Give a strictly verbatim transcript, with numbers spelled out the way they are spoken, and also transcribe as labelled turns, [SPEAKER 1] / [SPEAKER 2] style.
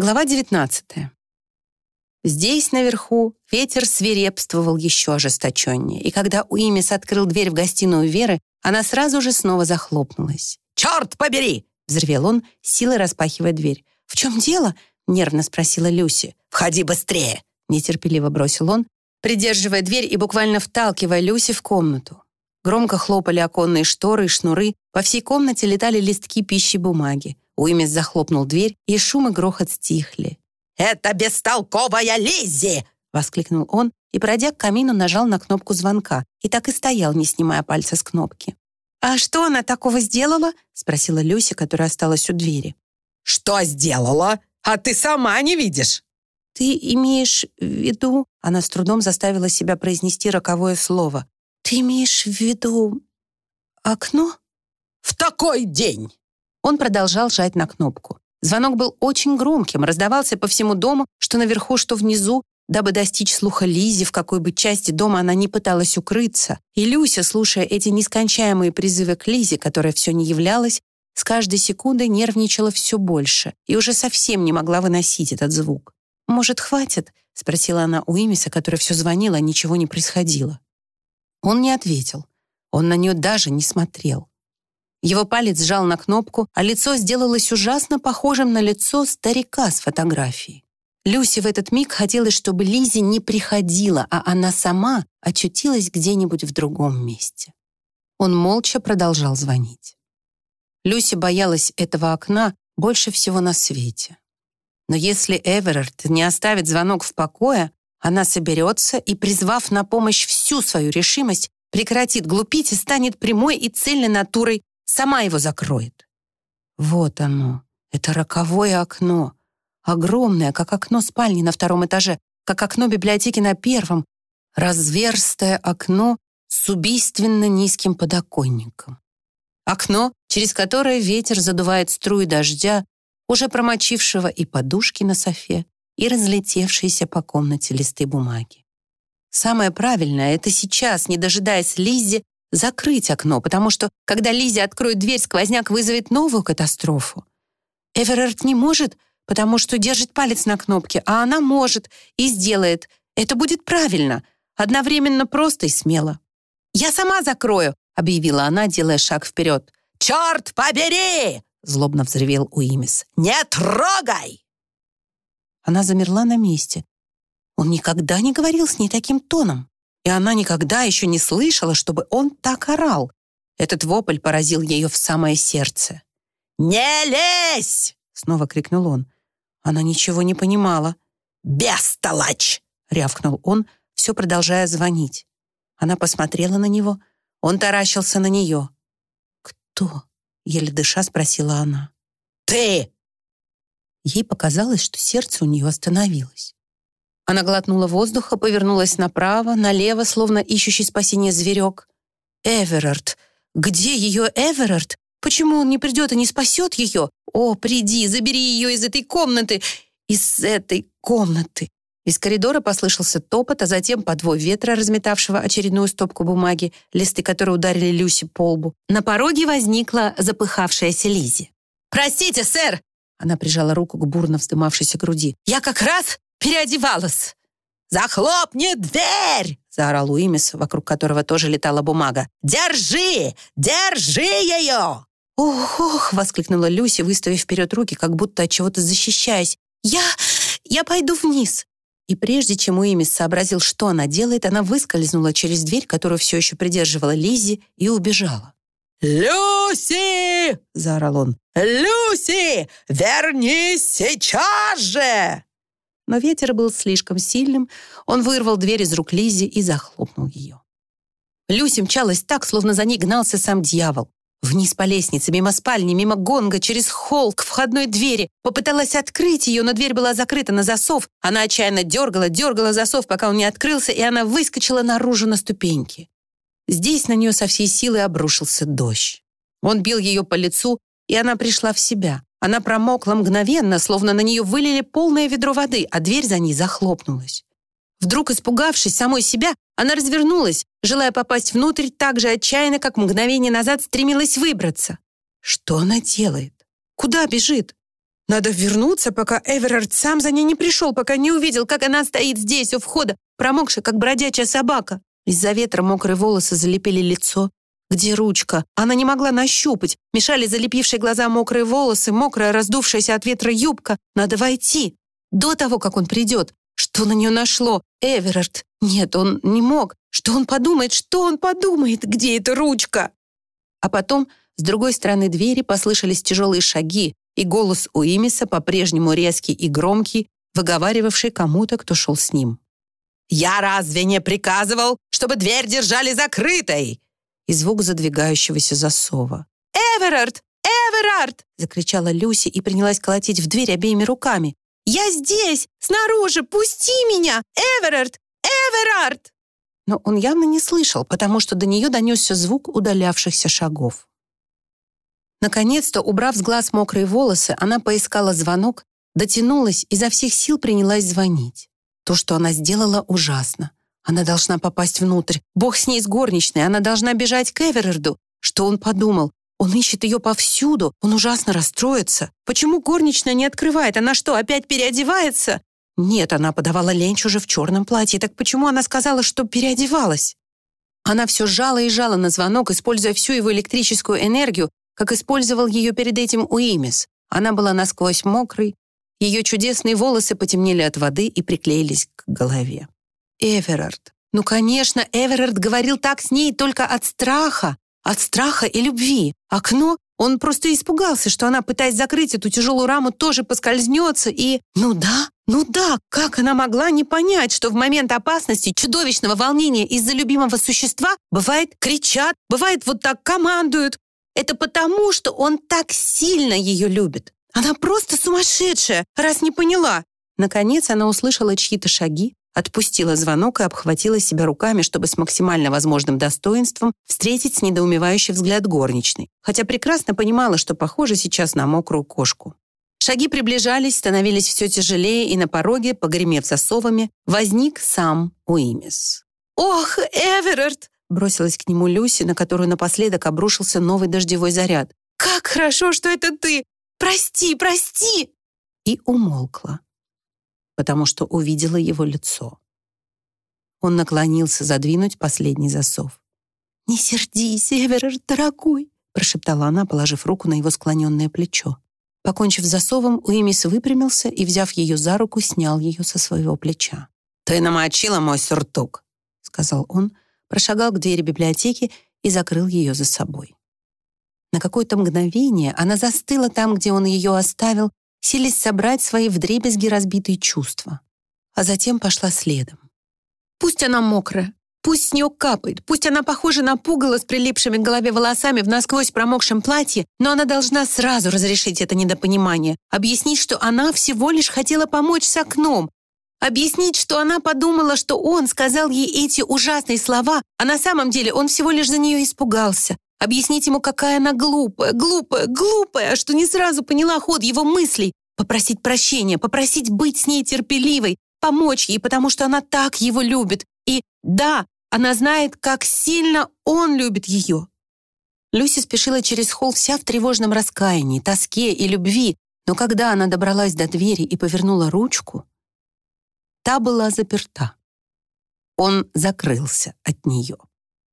[SPEAKER 1] Глава девятнадцатая. Здесь, наверху, ветер свирепствовал еще ожесточеннее, и когда Уимис открыл дверь в гостиную Веры, она сразу же снова захлопнулась.
[SPEAKER 2] «Черт побери!»
[SPEAKER 1] — взревел он, силой распахивая дверь. «В чем дело?» — нервно спросила Люси.
[SPEAKER 2] «Входи быстрее!»
[SPEAKER 1] — нетерпеливо бросил он, придерживая дверь и буквально вталкивая Люси в комнату. Громко хлопали оконные шторы и шнуры, по всей комнате летали листки пищи бумаги. Уимис захлопнул дверь, и шум и грохот стихли.
[SPEAKER 2] «Это бестолковая Лиззи!»
[SPEAKER 1] — воскликнул он и, пройдя к камину, нажал на кнопку звонка и так и стоял, не снимая пальца с кнопки. «А что она такого сделала?» — спросила Люси, которая осталась у двери.
[SPEAKER 2] «Что сделала? А ты сама не видишь!»
[SPEAKER 1] «Ты имеешь в виду...» — она с трудом заставила себя произнести роковое слово. «Ты имеешь в виду... окно?»
[SPEAKER 2] «В такой день!»
[SPEAKER 1] Он продолжал жать на кнопку. Звонок был очень громким, раздавался по всему дому, что наверху, что внизу, дабы достичь слуха Лиззи, в какой бы части дома она ни пыталась укрыться. И Люся, слушая эти нескончаемые призывы к Лиззи, которая все не являлась, с каждой секундой нервничала все больше и уже совсем не могла выносить этот звук. «Может, хватит?» — спросила она у Уимиса, который все звонил, а ничего не происходило. Он не ответил. Он на нее даже не смотрел. Его палец сжал на кнопку, а лицо сделалось ужасно похожим на лицо старика с фотографии. Люси в этот миг хотелось, чтобы Лиззи не приходила, а она сама очутилась где-нибудь в другом месте. Он молча продолжал звонить. Люси боялась этого окна больше всего на свете. Но если Эверард не оставит звонок в покое, она соберется и, призвав на помощь всю свою решимость, прекратит глупить и станет прямой и цельной натурой, сама его закроет. Вот оно, это роковое окно. Огромное, как окно спальни на втором этаже, как окно библиотеки на первом. Разверстое окно с убийственно низким подоконником. Окно, через которое ветер задувает струи дождя, уже промочившего и подушки на софе, и разлетевшиеся по комнате листы бумаги. Самое правильное — это сейчас, не дожидаясь Лиззи, закрыть окно, потому что, когда Лиззи откроет дверь, сквозняк вызовет новую катастрофу. Эверард не может, потому что держит палец на кнопке, а она может и сделает. Это будет правильно, одновременно просто и смело. «Я сама закрою», — объявила она, делая шаг вперед.
[SPEAKER 2] «Черт побери!» — злобно взревел Уимис. «Не трогай!»
[SPEAKER 1] Она замерла на месте. Он никогда не говорил с ней таким тоном. И она никогда еще не слышала, чтобы он так орал. Этот вопль поразил ее в самое сердце.
[SPEAKER 2] «Не лезь!» —
[SPEAKER 1] снова крикнул он. Она ничего не понимала.
[SPEAKER 2] «Бестолочь!»
[SPEAKER 1] — рявкнул он, все продолжая звонить. Она посмотрела на него. Он таращился на нее. «Кто?» — еле дыша спросила она.
[SPEAKER 2] «Ты!»
[SPEAKER 1] Ей показалось, что сердце у нее остановилось. Она глотнула воздуха, повернулась направо, налево, словно ищущий спасения зверек. «Эверард! Где ее Эверард? Почему он не придет и не спасет ее? О, приди, забери ее из этой комнаты! Из этой комнаты!» Из коридора послышался топот, а затем подвой ветра, разметавшего очередную стопку бумаги, листы которой ударили Люси по лбу. На пороге возникла запыхавшаяся Лиззи.
[SPEAKER 2] «Простите, сэр!»
[SPEAKER 1] Она прижала руку к бурно вздымавшейся груди.
[SPEAKER 2] «Я как раз переодевалась!» «Захлопни дверь!» — заорал Уимис, вокруг которого тоже летала бумага. «Держи! Держи ее!»
[SPEAKER 1] «Ох, ох!» — воскликнула Люси, выставив вперед руки, как будто от чего-то защищаясь. «Я... я пойду вниз!» И прежде чем Уимис сообразил, что она делает, она выскользнула через дверь, которую все еще придерживала Лиззи, и убежала.
[SPEAKER 2] «Люси!» — заорал он. «Люси! Вернись сейчас же!»
[SPEAKER 1] Но ветер был слишком сильным, он вырвал дверь из рук Лиззи и захлопнул ее. Люси мчалась так, словно за ней гнался сам дьявол. Вниз по лестнице, мимо спальни, мимо гонга, через холл к входной двери. Попыталась открыть ее, но дверь была закрыта на засов. Она отчаянно дергала, дергала засов, пока он не открылся, и она выскочила наружу на ступеньки. Здесь на нее со всей силы обрушился дождь. Он бил ее по лицу, и она пришла в себя. Она промокла мгновенно, словно на нее вылили полное ведро воды, а дверь за ней захлопнулась. Вдруг, испугавшись самой себя, она развернулась, желая попасть внутрь так же отчаянно, как мгновение назад стремилась выбраться. Что она делает? Куда бежит? Надо вернуться, пока Эверард сам за ней не пришел, пока не увидел, как она стоит здесь, у входа, промокшая, как бродячая собака. Из-за ветра мокрые волосы залепили лицо. Где ручка? Она не могла нащупать. Мешали залепившие глаза мокрые волосы, мокрая, раздувшаяся от ветра юбка. Надо войти. До того, как он придет. Что на нее нашло? Эверард. Нет, он не мог. Что он подумает? Что он подумает? Где эта ручка? А потом с другой стороны двери послышались тяжелые шаги, и голос Уимиса, по-прежнему резкий и громкий, выговаривавший кому-то, кто шел с ним.
[SPEAKER 2] «Я разве не приказывал, чтобы дверь держали закрытой?»
[SPEAKER 1] И звук задвигающегося засова. «Эверард! Эверард!» — закричала Люси и принялась колотить в дверь обеими руками. «Я здесь! Снаружи! Пусти меня! Эверард! Эверард!» Но он явно не слышал, потому что до нее донесся звук удалявшихся шагов. Наконец-то, убрав с глаз мокрые волосы, она поискала звонок, дотянулась и изо всех сил принялась звонить. То, что она сделала, ужасно. Она должна попасть внутрь. Бог с ней с горничной. Она должна бежать к Эверарду. Что он подумал? Он ищет ее повсюду. Он ужасно расстроится. Почему горничная не открывает? Она что, опять переодевается? Нет, она подавала ленч уже в черном платье. Так почему она сказала, что переодевалась? Она все жала и жала на звонок, используя всю его электрическую энергию, как использовал ее перед этим Уимис. Она была насквозь мокрой. Ее чудесные волосы потемнели от воды и приклеились к голове. Эверард. Ну, конечно, Эверард говорил так с ней только от страха. От страха и любви. Окно, он просто испугался, что она, пытаясь закрыть эту тяжелую раму, тоже поскользнется и... Ну да, ну да, как она могла не понять, что в момент опасности, чудовищного волнения из-за любимого существа, бывает кричат, бывает вот так командуют. Это потому, что он так сильно ее любит. Она просто сумасшедшая, раз не поняла. Наконец она услышала чьи-то шаги, отпустила звонок и обхватила себя руками, чтобы с максимально возможным достоинством встретить с недоумевающий взгляд горничной, хотя прекрасно понимала, что похоже сейчас на мокрую кошку. Шаги приближались, становились все тяжелее, и на пороге, погремев засовами, возник сам Уимис. «Ох, Эверард!» — бросилась к нему Люси, на которую напоследок обрушился новый дождевой заряд. «Как хорошо, что это ты! Прости, прости!» И умолкла, потому что увидела его лицо. Он наклонился задвинуть последний засов. «Не сердись, Эверард, дорогой!» — прошептала она, положив руку на его склоненное плечо. Покончив с засовом, Уимис выпрямился и, взяв ее за руку, снял ее со своего плеча.
[SPEAKER 2] «Ты намочила мой сюртук», —
[SPEAKER 1] сказал он, прошагал к двери библиотеки и закрыл ее за собой. На какое-то мгновение она застыла там, где он ее оставил, силясь собрать свои вдребезги разбитые чувства, а затем пошла следом. Пусть она мокрая, пусть с нее капает, пусть она похожа на пугало с прилипшими к голове волосами в насквозь промокшем платье, но она должна сразу разрешить это недопонимание, объяснить, что она всего лишь хотела помочь с окном, объяснить, что она подумала, что он сказал ей эти ужасные слова, а на самом деле он всего лишь за нее испугался. Объяснить ему, какая она глупая, глупая, глупая, что не сразу поняла ход его мыслей. Попросить прощения, попросить быть с ней терпеливой, помочь ей, потому что она так его любит. И да, она знает, как сильно он любит ее. Люси спешила через холл вся в тревожном раскаянии, тоске и любви, но когда она добралась до двери и повернула ручку, та была заперта. Он закрылся от нее.